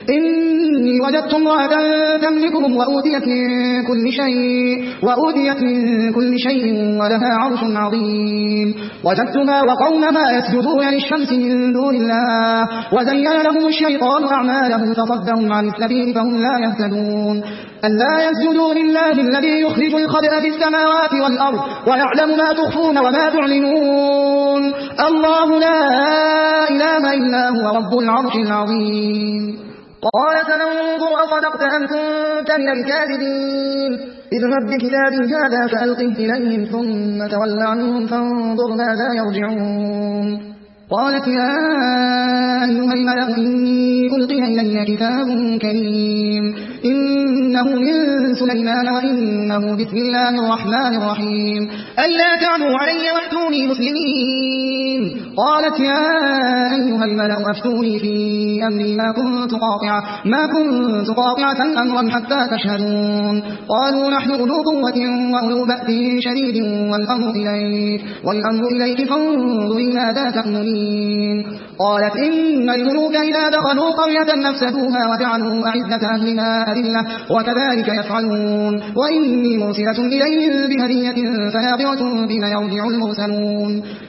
إني وجدت امرأة تملكهم وأوتيت من كل شيء ولها عرش عظيم وجدتها وقومها يسجدون للشمس من دون الله وزين لهم الشيطان أعمالهم فصدهم عن السبيل فهم لا يهتدون ألا يسجدوا لله الذي يخرج الخبأ في السماوات والأرض ويعلم ما تخفون وما تعلنون الله لا إله إلا هو رب العرش العظيم. قال سننظر أصدقت أم كنت من الكاذبين اذهب بكتابي هذا فألقه إليهم ثم تول عنهم فانظر ماذا يرجعون. قالت يا أيها الملأ إني ألقي إلي كتاب كريم إنه من سليمان وإنه بسم الله الرحمن الرحيم ألا تعلوا علي وأتوني مسلمين. قالت يا أيها الملأ أفتوني في أمري ما كنت قاطعة أمرا حتى تشهدون. قالوا نحن أولو قوة وأولو بأس شديد والأمر إليك فانظري ماذا تأمرين. قالت إن الملوك إذا دخلوا قرية نفسدوها وجعلوا أعزة أهلها أذلة وكذلك يفعلون وإني مرسلة إليهم بهدية فناظرة بما يرجع المرسلون.